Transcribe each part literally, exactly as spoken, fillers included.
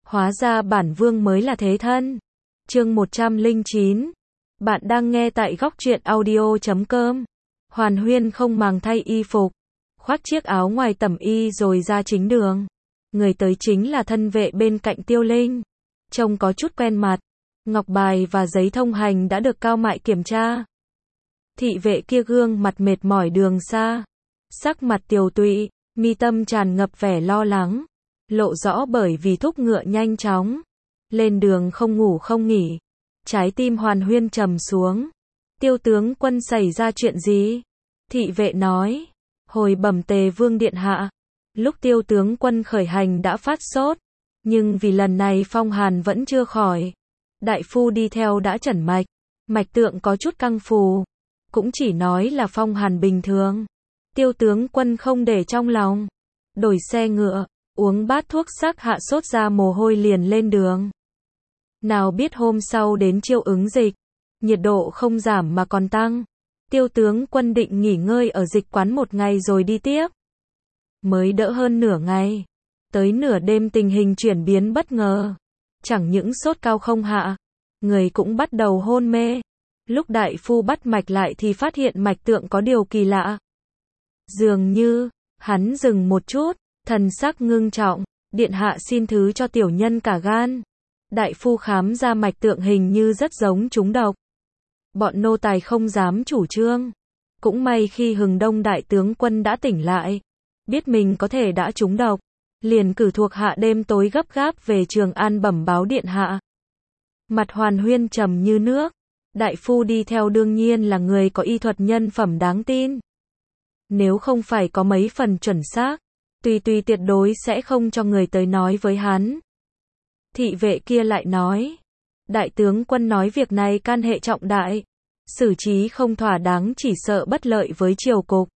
Hóa ra bản vương mới là thế thân. Chương một trăm lẻ chín. Bạn đang nghe tại góc truyện audio chấm com. Hoàn Huyên không màng thay y phục, khoác chiếc áo ngoài tẩm y rồi ra chính đường. Người tới chính là thân vệ bên cạnh Tiêu Linh. Trông có chút quen mặt. Ngọc bài và giấy thông hành đã được Cao Mại kiểm tra. Thị vệ kia gương mặt mệt mỏi đường xa, sắc mặt tiều tụy, mi tâm tràn ngập vẻ lo lắng, lộ rõ bởi vì thúc ngựa nhanh chóng lên đường không ngủ không nghỉ. Trái tim Hoàn Huyên trầm xuống. Tiêu tướng quân xảy ra chuyện gì? Thị vệ nói, hồi bẩm Tề Vương điện hạ, lúc Tiêu tướng quân khởi hành đã phát sốt, nhưng vì lần này phong hàn vẫn chưa khỏi, đại phu đi theo đã chẩn mạch, mạch tượng có chút căng phù, cũng chỉ nói là phong hàn bình thường. Tiêu tướng quân không để trong lòng, đổi xe ngựa, uống bát thuốc sắc hạ sốt ra mồ hôi liền lên đường. Nào biết hôm sau đến chiêu ứng dịch, nhiệt độ không giảm mà còn tăng. Tiêu tướng quân định nghỉ ngơi ở dịch quán một ngày rồi đi tiếp. Mới đỡ hơn nửa ngày, tới nửa đêm tình hình chuyển biến bất ngờ. Chẳng những sốt cao không hạ, người cũng bắt đầu hôn mê. Lúc đại phu bắt mạch lại thì phát hiện mạch tượng có điều kỳ lạ. Dường như, hắn dừng một chút, thần sắc ngưng trọng, điện hạ xin thứ cho tiểu nhân cả gan. Đại phu khám ra mạch tượng hình như rất giống trúng độc. Bọn nô tài không dám chủ trương. Cũng may khi Hừng Đông đại tướng quân đã tỉnh lại, biết mình có thể đã trúng độc, liền cử thuộc hạ đêm tối gấp gáp về Trường An bẩm báo điện hạ. Mặt Hoàn Huyên trầm như nước. Đại phu đi theo đương nhiên là người có y thuật nhân phẩm đáng tin. Nếu không phải có mấy phần chuẩn xác, tùy tùy tuyệt đối sẽ không cho người tới nói với hắn. Thị vệ kia lại nói, đại tướng quân nói việc này can hệ trọng đại, xử trí không thỏa đáng chỉ sợ bất lợi với triều cục.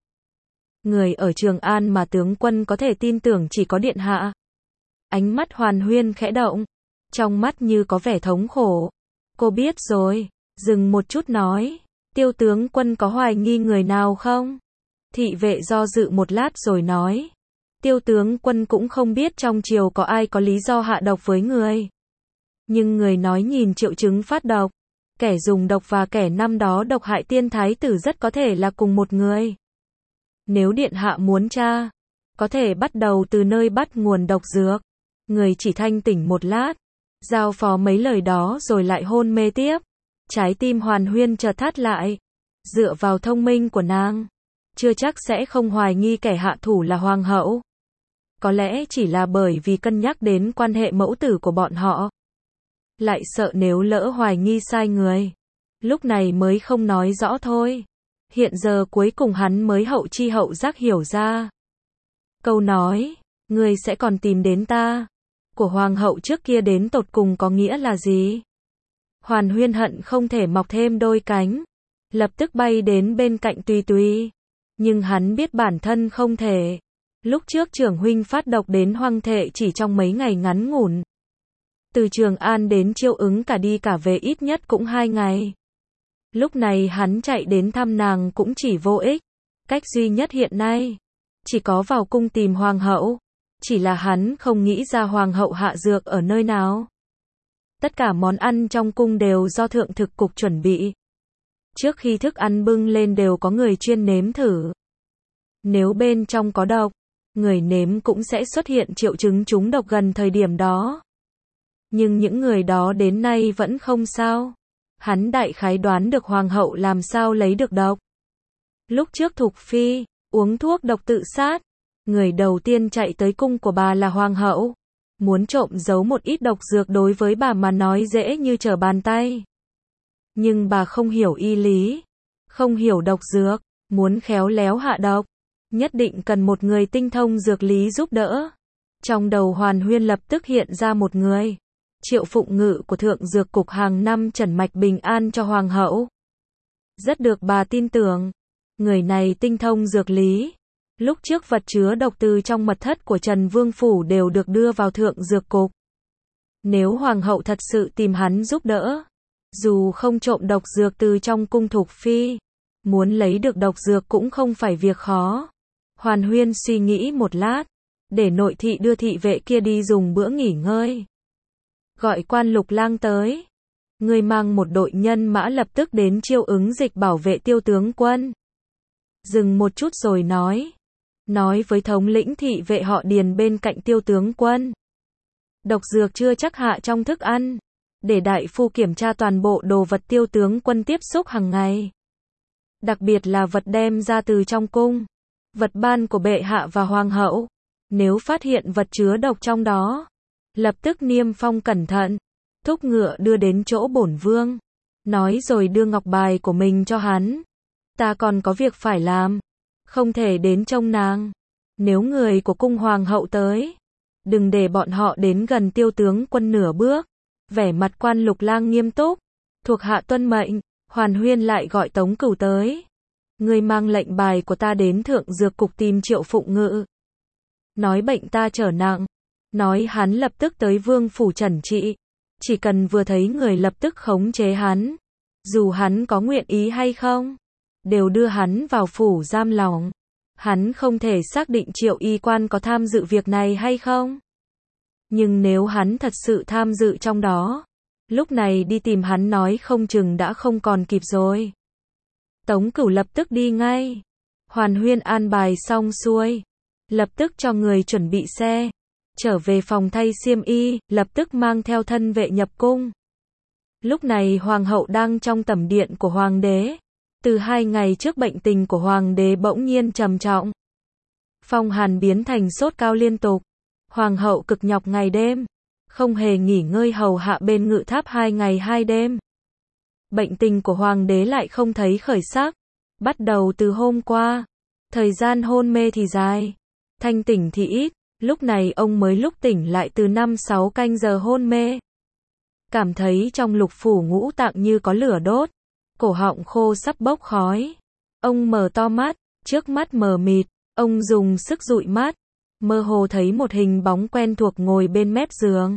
Người ở Trường An mà tướng quân có thể tin tưởng chỉ có điện hạ. Ánh mắt Hoàn Huyên khẽ động, trong mắt như có vẻ thống khổ. Cô biết rồi. Dừng một chút nói, Tiêu tướng quân có hoài nghi người nào không? Thị vệ do dự một lát rồi nói, Tiêu tướng quân cũng không biết trong triều có ai có lý do hạ độc với người. Nhưng người nói nhìn triệu chứng phát độc, kẻ dùng độc và kẻ năm đó độc hại tiên thái tử rất có thể là cùng một người. Nếu điện hạ muốn tra, có thể bắt đầu từ nơi bắt nguồn độc dược. Người chỉ thanh tỉnh một lát, giao phó mấy lời đó rồi lại hôn mê tiếp. Trái tim Hoàn Huyên chợt thắt lại. Dựa vào thông minh của nàng, chưa chắc sẽ không hoài nghi kẻ hạ thủ là hoàng hậu. Có lẽ chỉ là bởi vì cân nhắc đến quan hệ mẫu tử của bọn họ. Lại sợ nếu lỡ hoài nghi sai người, lúc này mới không nói rõ thôi. Hiện giờ cuối cùng hắn mới hậu chi hậu giác hiểu ra. Câu nói, người sẽ còn tìm đến ta, của hoàng hậu trước kia đến tột cùng có nghĩa là gì? Hoàn Huyên hận không thể mọc thêm đôi cánh, lập tức bay đến bên cạnh Tùy Tùy. Nhưng hắn biết bản thân không thể. Lúc trước trưởng huynh phát độc đến hoang thệ chỉ trong mấy ngày ngắn ngủn. Từ Trường An đến Chiêu Ứng cả đi cả về ít nhất cũng hai ngày. Lúc này hắn chạy đến thăm nàng cũng chỉ vô ích. Cách duy nhất hiện nay, chỉ có vào cung tìm hoàng hậu. Chỉ là hắn không nghĩ ra hoàng hậu hạ dược ở nơi nào. Tất cả món ăn trong cung đều do thượng thực cục chuẩn bị. Trước khi thức ăn bưng lên đều có người chuyên nếm thử. Nếu bên trong có độc, người nếm cũng sẽ xuất hiện triệu chứng trúng độc gần thời điểm đó. Nhưng những người đó đến nay vẫn không sao. Hắn đại khái đoán được hoàng hậu làm sao lấy được độc. Lúc trước Thục Phi uống thuốc độc tự sát, người đầu tiên chạy tới cung của bà là hoàng hậu. Muốn trộm giấu một ít độc dược đối với bà mà nói dễ như trở bàn tay. Nhưng bà không hiểu y lý, không hiểu độc dược, muốn khéo léo hạ độc, nhất định cần một người tinh thông dược lý giúp đỡ. Trong đầu Hoàn Huyên lập tức hiện ra một người, Triệu Phụng Ngự của Thượng Dược Cục hàng năm trần mạch bình an cho hoàng hậu. Rất được bà tin tưởng, người này tinh thông dược lý. Lúc trước vật chứa độc từ trong mật thất của Trần Vương Phủ đều được đưa vào Thượng Dược Cục. Nếu hoàng hậu thật sự tìm hắn giúp đỡ, dù không trộm độc dược từ trong cung Thục Phi, muốn lấy được độc dược cũng không phải việc khó. Hoàn Huyên suy nghĩ một lát, để nội thị đưa thị vệ kia đi dùng bữa nghỉ ngơi. gọi quan Lục Lang tới. Người mang một đội nhân mã lập tức đến chiêu ứng dịch bảo vệ Tiêu tướng quân. Dừng một chút rồi nói. Nói với thống lĩnh thị vệ họ Điền bên cạnh Tiêu tướng quân. Độc dược chưa chắc hạ trong thức ăn. Để đại phu kiểm tra toàn bộ đồ vật Tiêu tướng quân tiếp xúc hàng ngày. Đặc biệt là vật đem ra từ trong cung. Vật ban của bệ hạ và hoàng hậu. Nếu phát hiện vật chứa độc trong đó, lập tức niêm phong cẩn thận. Thúc ngựa đưa đến chỗ bổn vương. Nói rồi đưa ngọc bài của mình cho hắn. Ta còn có việc phải làm. Không thể đến trông nàng. Nếu người của cung hoàng hậu tới, đừng để bọn họ đến gần Tiêu tướng quân nửa bước. Vẻ mặt quan Lục Lang nghiêm túc. Thuộc hạ tuân mệnh. Hoàn Huyên lại gọi Tống Cửu tới. Người mang lệnh bài của ta đến thượng dược cục tìm Triệu Phụng Ngự. Nói bệnh ta trở nặng. Nói hắn lập tức tới vương phủ trần trị. Chỉ cần vừa thấy người lập tức khống chế hắn. Dù hắn có nguyện ý hay không, đều đưa hắn vào phủ giam lỏng. Hắn không thể xác định Triệu y quan có tham dự việc này hay không. Nhưng nếu hắn thật sự tham dự trong đó, lúc này đi tìm hắn nói không chừng đã không còn kịp rồi. Tống Cửu lập tức đi ngay. Hoàn Huyên an bài xong xuôi, lập tức cho người chuẩn bị xe, trở về phòng thay xiêm y, lập tức mang theo thân vệ nhập cung. Lúc này hoàng hậu đang trong tẩm điện của hoàng đế. Từ hai ngày trước bệnh tình của hoàng đế bỗng nhiên trầm trọng. Phong hàn biến thành sốt cao liên tục. Hoàng hậu cực nhọc ngày đêm, không hề nghỉ ngơi hầu hạ bên ngự tháp hai ngày hai đêm. Bệnh tình của hoàng đế lại không thấy khởi sắc. Bắt đầu từ hôm qua, thời gian hôn mê thì dài, thanh tỉnh thì ít. Lúc này ông mới lúc tỉnh lại từ năm sáu canh giờ hôn mê. Cảm thấy trong lục phủ ngũ tạng như có lửa đốt, cổ họng khô sắp bốc khói. Ông mở to mắt, trước mắt mờ mịt, ông dùng sức dụi mắt, mơ hồ thấy một hình bóng quen thuộc ngồi bên mép giường.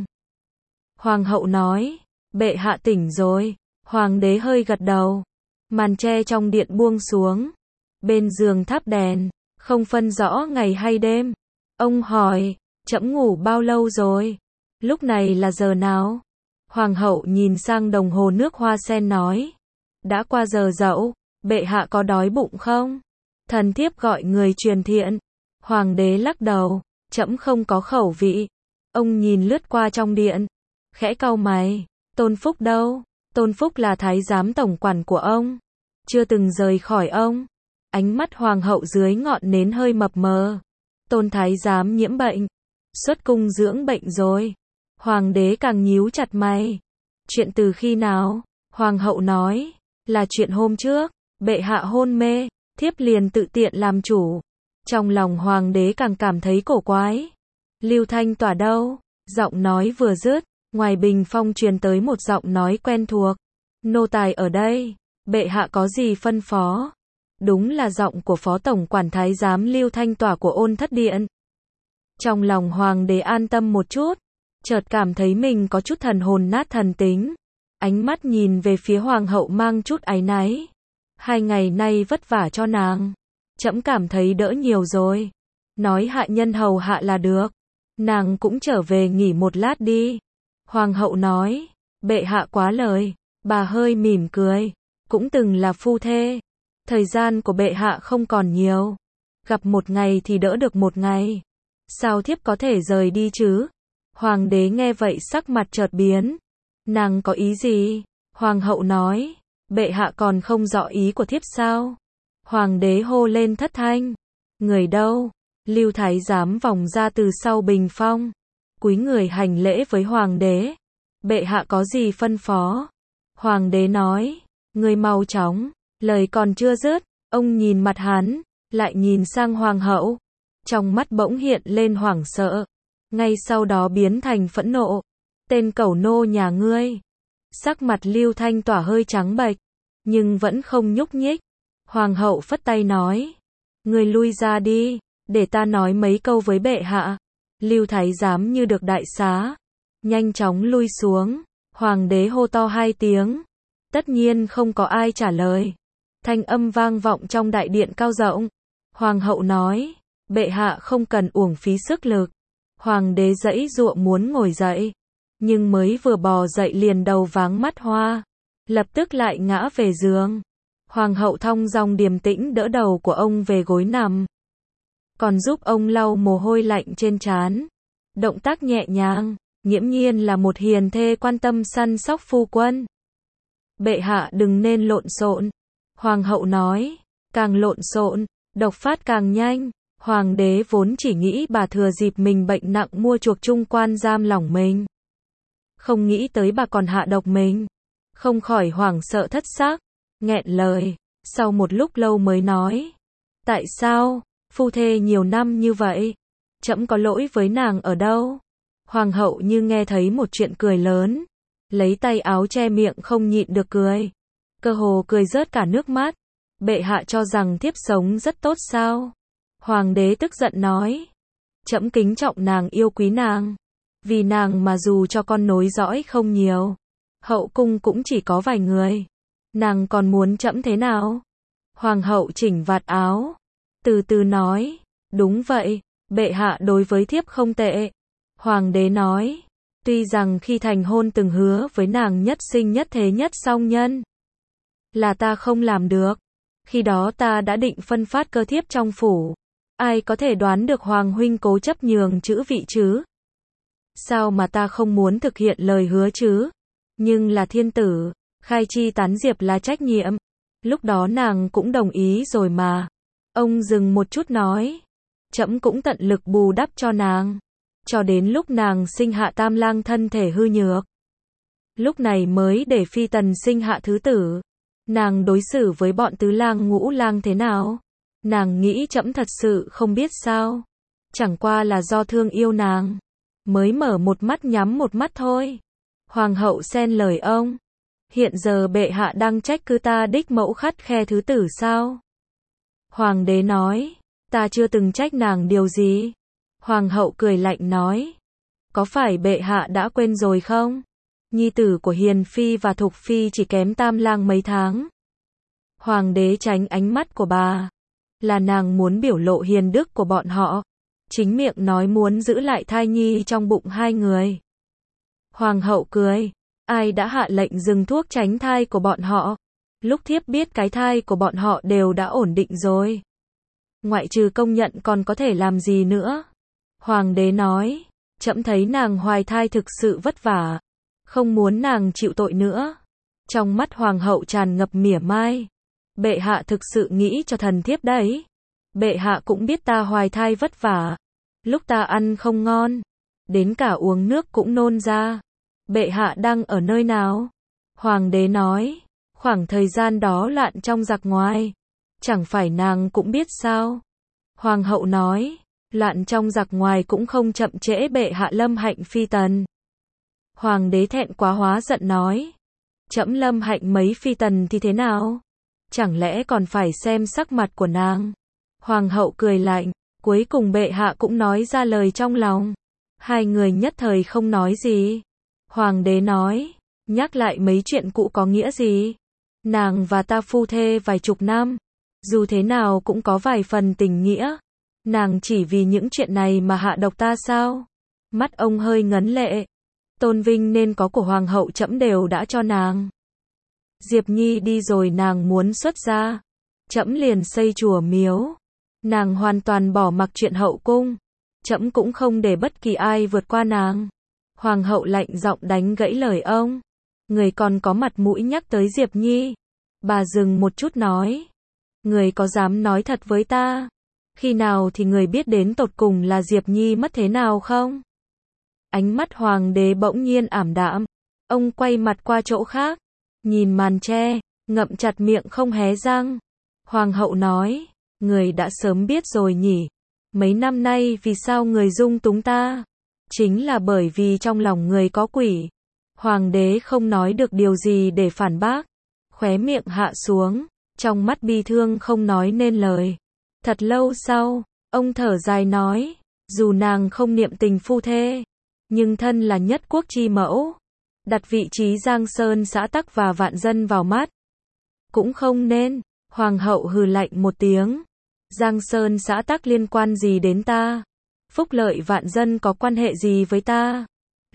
Hoàng hậu nói, bệ hạ tỉnh rồi. Hoàng đế hơi gật đầu. Màn tre trong điện buông xuống. Bên giường thắp đèn, không phân rõ ngày hay đêm. Ông hỏi, trẫm ngủ bao lâu rồi? Lúc này là giờ nào? Hoàng hậu nhìn sang đồng hồ nước hoa sen nói, đã qua giờ dậu, bệ hạ có đói bụng không? Thần thiếp gọi người truyền thiện. Hoàng đế lắc đầu, trẫm không có khẩu vị. Ông nhìn lướt qua trong điện, khẽ cau mày, Tôn Phúc đâu? Tôn Phúc là thái giám tổng quản của ông, chưa từng rời khỏi ông. Ánh mắt hoàng hậu dưới ngọn nến hơi mập mờ. Tôn thái giám nhiễm bệnh, xuất cung dưỡng bệnh rồi. Hoàng đế càng nhíu chặt mày. Chuyện từ khi nào? Hoàng hậu nói, là chuyện hôm trước, bệ hạ hôn mê, thiếp liền tự tiện làm chủ. Trong lòng hoàng đế càng cảm thấy cổ quái. Lưu Thanh Tỏa đâu? Giọng nói vừa dứt, ngoài bình phong truyền tới một giọng nói quen thuộc. Nô tài ở đây, bệ hạ có gì phân phó? Đúng là giọng của phó tổng quản thái giám Lưu Thanh Tỏa của Ôn Thất Điện. Trong lòng hoàng đế an tâm một chút, chợt cảm thấy mình có chút thần hồn nát thần tính. Ánh mắt nhìn về phía hoàng hậu mang chút áy náy. Hai ngày nay vất vả cho nàng, trẫm cảm thấy đỡ nhiều rồi. Nói hạ nhân hầu hạ là được. Nàng cũng trở về nghỉ một lát đi. Hoàng hậu nói, bệ hạ quá lời. Bà hơi mỉm cười, cũng từng là phu thê. Thời gian của bệ hạ không còn nhiều. Gặp một ngày thì đỡ được một ngày. Sao thiếp có thể rời đi chứ? Hoàng đế nghe vậy sắc mặt chợt biến. Nàng có ý gì? Hoàng hậu nói, bệ hạ còn không rõ ý của thiếp sao? Hoàng đế hô lên thất thanh. Người đâu? Lưu thái giám vòng ra từ sau bình phong, cúi người hành lễ với hoàng đế. Bệ hạ có gì phân phó? Hoàng đế nói, người mau chóng. Lời còn chưa dứt, ông nhìn mặt hắn, lại nhìn sang hoàng hậu. Trong mắt bỗng hiện lên hoảng sợ, ngay sau đó biến thành phẫn nộ. Tên cẩu nô nhà ngươi. Sắc mặt Lưu Thanh Tỏa hơi trắng bệch, nhưng vẫn không nhúc nhích. Hoàng hậu phất tay nói, ngươi lui ra đi, để ta nói mấy câu với bệ hạ. Lưu thái giám như được đại xá, nhanh chóng lui xuống. Hoàng đế hô to hai tiếng, tất nhiên không có ai trả lời. Thanh âm vang vọng trong đại điện cao rộng. Hoàng hậu nói, bệ hạ không cần uổng phí sức lực. Hoàng đế giãy giụa muốn ngồi dậy, nhưng mới vừa bò dậy liền đầu váng mắt hoa, lập tức lại ngã về giường. Hoàng hậu thong dong điềm tĩnh đỡ đầu của ông về gối nằm, còn giúp ông lau mồ hôi lạnh trên trán. Động tác nhẹ nhàng, nghiễm nhiên là một hiền thê quan tâm săn sóc phu quân. Bệ hạ đừng nên lộn xộn, hoàng hậu nói, càng lộn xộn, độc phát càng nhanh. Hoàng đế vốn chỉ nghĩ bà thừa dịp mình bệnh nặng mua chuộc trung quan giam lỏng mình, không nghĩ tới bà còn hạ độc mình, không khỏi hoảng sợ thất xác, nghẹn lời, sau một lúc lâu mới nói, tại sao, phu thê nhiều năm như vậy, trẫm có lỗi với nàng ở đâu? Hoàng hậu như nghe thấy một chuyện cười lớn, lấy tay áo che miệng không nhịn được cười, cơ hồ cười rớt cả nước mắt. Bệ hạ cho rằng thiếp sống rất tốt sao? Hoàng đế tức giận nói, trẫm kính trọng nàng, yêu quý nàng, vì nàng mà dù cho con nối dõi không nhiều, hậu cung cũng chỉ có vài người, nàng còn muốn trẫm thế nào? Hoàng hậu chỉnh vạt áo, từ từ nói, đúng vậy, bệ hạ đối với thiếp không tệ. Hoàng đế nói, tuy rằng khi thành hôn từng hứa với nàng nhất sinh nhất thế nhất song nhân, là ta không làm được, khi đó ta đã định phân phát cơ thiếp trong phủ. Ai có thể đoán được Hoàng huynh cố chấp nhường chữ vị chứ? Sao mà ta không muốn thực hiện lời hứa chứ? Nhưng là thiên tử, khai chi tán diệp là trách nhiệm. Lúc đó nàng cũng đồng ý rồi mà. Ông dừng một chút nói, trẫm cũng tận lực bù đắp cho nàng, cho đến lúc nàng sinh hạ tam lang thân thể hư nhược, lúc này mới để phi tần sinh hạ thứ tử. Nàng đối xử với bọn tứ lang ngũ lang thế nào? Nàng nghĩ trẫm thật sự không biết sao? Chẳng qua là do thương yêu nàng, mới mở một mắt nhắm một mắt thôi. Hoàng hậu xen lời ông, hiện giờ bệ hạ đang trách cứ ta đích mẫu khắt khe thứ tử sao? Hoàng đế nói, ta chưa từng trách nàng điều gì. Hoàng hậu cười lạnh nói, có phải bệ hạ đã quên rồi không? Nhi tử của Hiền Phi và Thục Phi chỉ kém tam lang mấy tháng. Hoàng đế tránh ánh mắt của bà, là nàng muốn biểu lộ hiền đức của bọn họ, chính miệng nói muốn giữ lại thai nhi trong bụng hai người. Hoàng hậu cười, ai đã hạ lệnh dừng thuốc tránh thai của bọn họ? Lúc thiếp biết cái thai của bọn họ đều đã ổn định rồi. Ngoại trừ công nhận còn có thể làm gì nữa? Hoàng đế nói, trẫm thấy nàng hoài thai thực sự vất vả, không muốn nàng chịu tội nữa. Trong mắt hoàng hậu tràn ngập mỉa mai, bệ hạ thực sự nghĩ cho thần thiếp đấy. Bệ hạ cũng biết ta hoài thai vất vả, lúc ta ăn không ngon, đến cả uống nước cũng nôn ra. Bệ hạ đang ở nơi nào? Hoàng đế nói, khoảng thời gian đó loạn trong giặc ngoài, chẳng phải nàng cũng biết sao? Hoàng hậu nói, loạn trong giặc ngoài cũng không chậm trễ bệ hạ lâm hạnh phi tần. Hoàng đế thẹn quá hóa giận nói, trẫm lâm hạnh mấy phi tần thì thế nào? Chẳng lẽ còn phải xem sắc mặt của nàng? Hoàng hậu cười lạnh, cuối cùng bệ hạ cũng nói ra lời trong lòng. Hai người nhất thời không nói gì. Hoàng đế nói, nhắc lại mấy chuyện cũ có nghĩa gì? Nàng và ta phu thê vài chục năm, dù thế nào cũng có vài phần tình nghĩa. Nàng chỉ vì những chuyện này mà hạ độc ta sao? Mắt ông hơi ngấn lệ. Tôn vinh nên có của hoàng hậu trẫm đều đã cho nàng. Diệp Nhi đi rồi nàng muốn xuất gia, trẫm liền xây chùa miếu. Nàng hoàn toàn bỏ mặc chuyện hậu cung, trẫm cũng không để bất kỳ ai vượt qua nàng. Hoàng hậu lạnh giọng đánh gãy lời ông. Người còn có mặt mũi nhắc tới Diệp Nhi? Bà dừng một chút nói, người có dám nói thật với ta, khi nào thì người biết đến tột cùng là Diệp Nhi mất thế nào không? Ánh mắt hoàng đế bỗng nhiên ảm đạm, ông quay mặt qua chỗ khác, nhìn màn tre, ngậm chặt miệng không hé răng. Hoàng hậu nói, người đã sớm biết rồi nhỉ? Mấy năm nay vì sao người dung túng ta? Chính là bởi vì trong lòng người có quỷ. Hoàng đế không nói được điều gì để phản bác, khóe miệng hạ xuống, trong mắt bi thương không nói nên lời. Thật lâu sau, ông thở dài nói, dù nàng không niệm tình phu thê, nhưng thân là nhất quốc chi mẫu, đặt vị trí Giang Sơn xã tắc và vạn dân vào mắt, cũng không nên. Hoàng hậu hừ lạnh một tiếng, Giang Sơn xã tắc liên quan gì đến ta? Phúc lợi vạn dân có quan hệ gì với ta?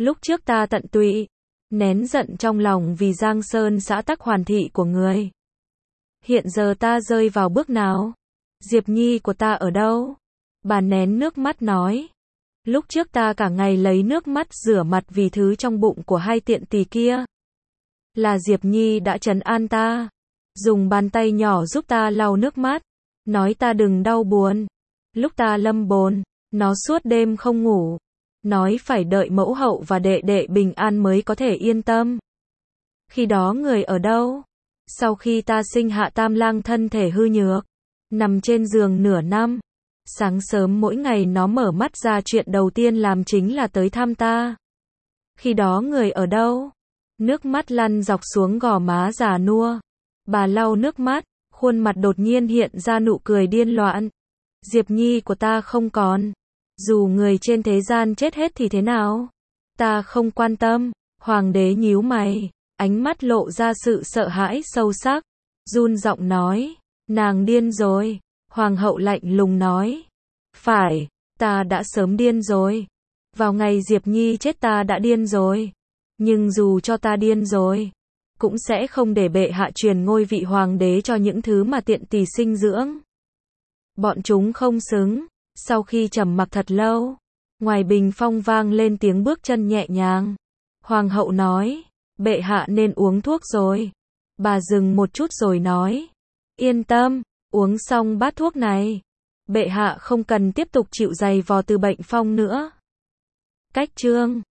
Lúc trước ta tận tụy, nén giận trong lòng vì Giang Sơn xã tắc hoàn thị của người. Hiện giờ ta rơi vào bước nào? Diệp Nhi của ta ở đâu? Bà nén nước mắt nói. Lúc trước ta cả ngày lấy nước mắt rửa mặt vì thứ trong bụng của hai tiện tỳ kia. Là Diệp Nhi đã trấn an ta, dùng bàn tay nhỏ giúp ta lau nước mắt, nói ta đừng đau buồn. Lúc ta lâm bồn, nó suốt đêm không ngủ, nói phải đợi mẫu hậu và đệ đệ bình an mới có thể yên tâm. Khi đó người ở đâu? Sau khi ta sinh hạ tam lang thân thể hư nhược, nằm trên giường nửa năm. Sáng sớm mỗi ngày nó mở mắt ra chuyện đầu tiên làm chính là tới thăm ta. Khi đó người ở đâu? Nước mắt lăn dọc xuống gò má già nua. Bà lau nước mắt, khuôn mặt đột nhiên hiện ra nụ cười điên loạn. Diệp Nhi của ta không còn. Dù người trên thế gian chết hết thì thế nào? Ta không quan tâm. Hoàng đế nhíu mày, ánh mắt lộ ra sự sợ hãi sâu sắc. Run giọng nói, nàng điên rồi. Hoàng hậu lạnh lùng nói, phải, ta đã sớm điên rồi. Vào ngày Diệp Nhi chết ta đã điên rồi. Nhưng dù cho ta điên rồi, cũng sẽ không để bệ hạ truyền ngôi vị hoàng đế cho những thứ mà tiện tỳ sinh dưỡng. Bọn chúng không xứng. Sau khi trầm mặc thật lâu, ngoài bình phong vang lên tiếng bước chân nhẹ nhàng. Hoàng hậu nói, bệ hạ nên uống thuốc rồi. Bà dừng một chút rồi nói, yên tâm, uống xong bát thuốc này, bệ hạ không cần tiếp tục chịu giày vò từ bệnh phong nữa. Cách chương